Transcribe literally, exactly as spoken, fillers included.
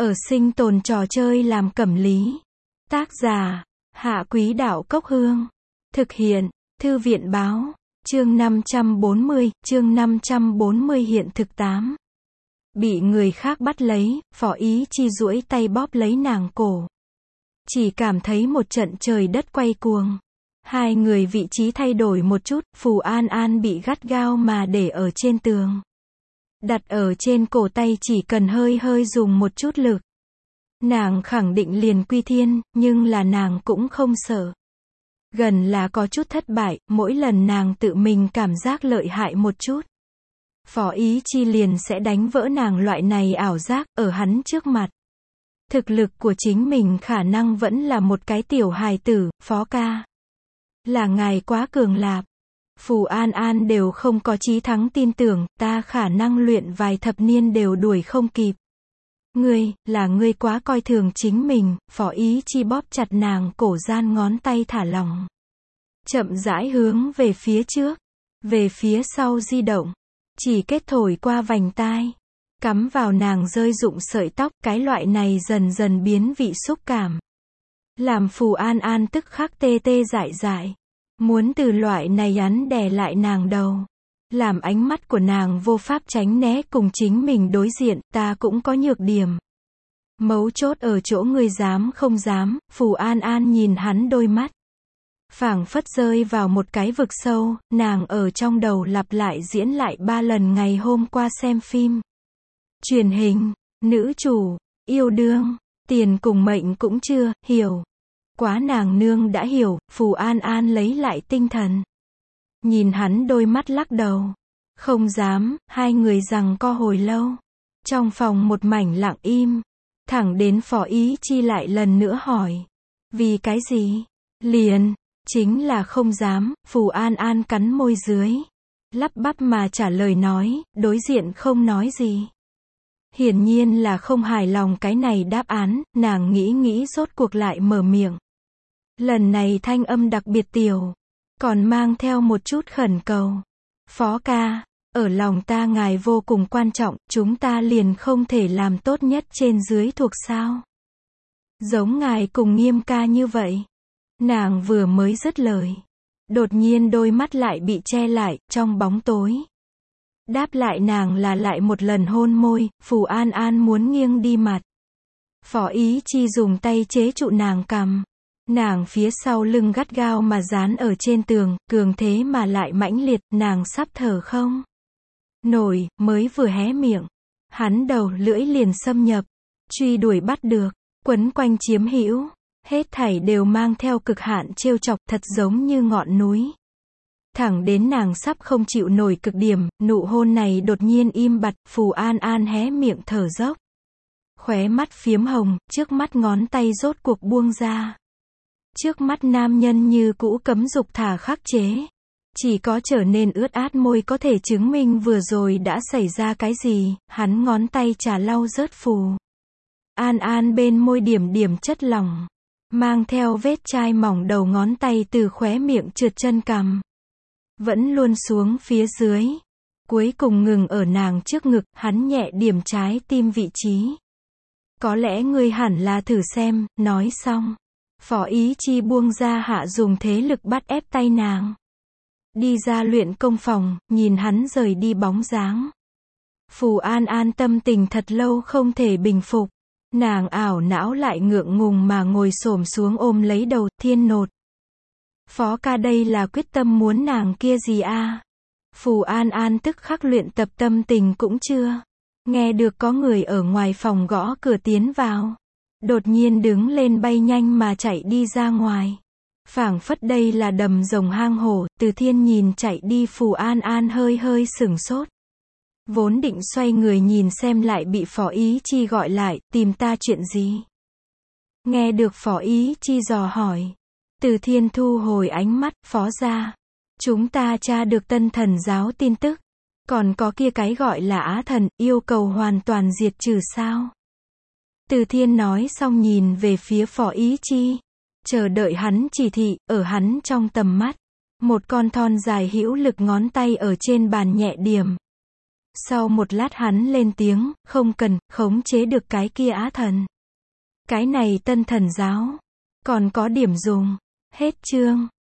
Ở sinh tồn trò chơi làm cẩm lý. Tác giả, Hạ Quý Đạo Cốc Hương. Thực hiện, Thư viện Báo. Chương năm trăm bốn mươi, chương năm trăm bốn mươi hiện thực tám. Bị người khác bắt lấy, Phó Ý Chi duỗi tay bóp lấy nàng cổ. Chỉ cảm thấy một trận trời đất quay cuồng. Hai người vị trí thay đổi một chút, Phù An An bị gắt gao mà để ở trên tường. Đặt ở trên cổ tay chỉ cần hơi hơi dùng một chút lực. Nàng khẳng định liền quy thiên, nhưng là nàng cũng không sợ. Gần là có chút thất bại, mỗi lần nàng tự mình cảm giác lợi hại một chút. Phó Ý Chi liền sẽ đánh vỡ nàng loại này ảo giác, ở hắn trước mặt. Thực lực của chính mình khả năng vẫn là một cái tiểu hài tử, Phó ca. Là ngài quá cường lạp. Phù An An đều không có chí thắng tin tưởng, ta khả năng luyện vài thập niên đều đuổi không kịp. Ngươi, là ngươi quá coi thường chính mình, Phó Ý Chi bóp chặt nàng cổ gian ngón tay thả lỏng. Chậm rãi hướng về phía trước, về phía sau di động, chỉ kết thổi qua vành tai, cắm vào nàng rơi rụng sợi tóc, cái loại này dần dần biến vị xúc cảm. Làm Phù An An tức khắc tê tê dại dại, muốn từ loại này ấn đè lại nàng đầu. Làm ánh mắt của nàng vô pháp tránh né cùng chính mình đối diện, ta cũng có nhược điểm. Mấu chốt ở chỗ ngươi dám không dám, Phù An An nhìn hắn đôi mắt. Phảng phất rơi vào một cái vực sâu, nàng ở trong đầu lặp lại diễn lại ba lần ngày hôm qua xem phim. Truyền hình, nữ chủ, yêu đương, tiền cùng mệnh cũng chưa, hiểu. Quá nàng nương đã hiểu, Phù An An lấy lại tinh thần. Nhìn hắn đôi mắt lắc đầu. Không dám, hai người giằng co hồi lâu. Trong phòng một mảnh lặng im. Thẳng đến Phó Ý Chi lại lần nữa hỏi. Vì cái gì? Liền, chính là không dám, Phù An An cắn môi dưới. Lắp bắp mà trả lời nói, đối diện không nói gì. Hiển nhiên là không hài lòng cái này đáp án, nàng nghĩ nghĩ rốt cuộc lại mở miệng. Lần này thanh âm đặc biệt tiểu. Còn mang theo một chút khẩn cầu. Phó ca, ở lòng ta ngài vô cùng quan trọng, chúng ta liền không thể làm tốt nhất trên dưới thuộc sao. Giống ngài cùng Nghiêm ca như vậy. Nàng vừa mới dứt lời. Đột nhiên đôi mắt lại bị che lại, trong bóng tối. Đáp lại nàng là lại một lần hôn môi, Phù An An muốn nghiêng đi mặt. Phó Ý Chi dùng tay chế trụ nàng cằm. Nàng phía sau lưng gắt gao mà dán ở trên tường, cường thế mà lại mãnh liệt, nàng sắp thở không nổi, mới vừa hé miệng. Hắn đầu lưỡi liền xâm nhập, truy đuổi bắt được, quấn quanh chiếm hữu, hết thảy đều mang theo cực hạn trêu chọc, thật giống như ngọn núi. Thẳng đến nàng sắp không chịu nổi cực điểm, nụ hôn này đột nhiên im bặt, Phù An An hé miệng thở dốc. Khóe mắt phiếm hồng, trước mắt ngón tay rốt cuộc buông ra. Trước mắt nam nhân như cũ cấm dục thả khắc chế. Chỉ có trở nên ướt át môi có thể chứng minh vừa rồi đã xảy ra cái gì, hắn ngón tay trà lau rớt Phù An An bên môi điểm điểm chất lỏng. Mang theo vết chai mỏng đầu ngón tay từ khóe miệng trượt chân cằm. Vẫn luôn xuống phía dưới. Cuối cùng ngừng ở nàng trước ngực, hắn nhẹ điểm trái tim vị trí. Có lẽ ngươi hẳn là thử xem, nói xong. Phó Ý Chi buông ra hạ dùng thế lực bắt ép tay nàng. Đi ra luyện công phòng, nhìn hắn rời đi bóng dáng. Phù An An tâm tình thật lâu không thể bình phục. Nàng ảo não lại ngượng ngùng mà ngồi xổm xuống ôm lấy đầu, thiên nột. Phó ca đây là quyết tâm muốn nàng kia gì a? À? Phù An An tức khắc luyện tập tâm tình cũng chưa. Nghe được có người ở ngoài phòng gõ cửa tiến vào. Đột nhiên đứng lên bay nhanh mà chạy đi ra ngoài. Phảng phất đây là đầm rồng hang hổ, Từ Thiên nhìn chạy đi Phù An An hơi hơi sửng sốt. Vốn định xoay người nhìn xem lại bị Phó Ý Chi gọi lại, tìm ta chuyện gì? Nghe được Phó Ý Chi dò hỏi. Từ Thiên thu hồi ánh mắt, Phó gia. Chúng ta tra được Tân Thần giáo tin tức. Còn có kia cái gọi là Á Thần, yêu cầu hoàn toàn diệt trừ sao? Từ Thiên nói xong nhìn về phía Phó Ý Chi. Chờ đợi hắn chỉ thị, ở hắn trong tầm mắt. Một con thon dài hữu lực ngón tay ở trên bàn nhẹ điểm. Sau một lát hắn lên tiếng, không cần, khống chế được cái kia á thần. Cái này tân thần giáo. Còn có điểm dùng. Hết chương.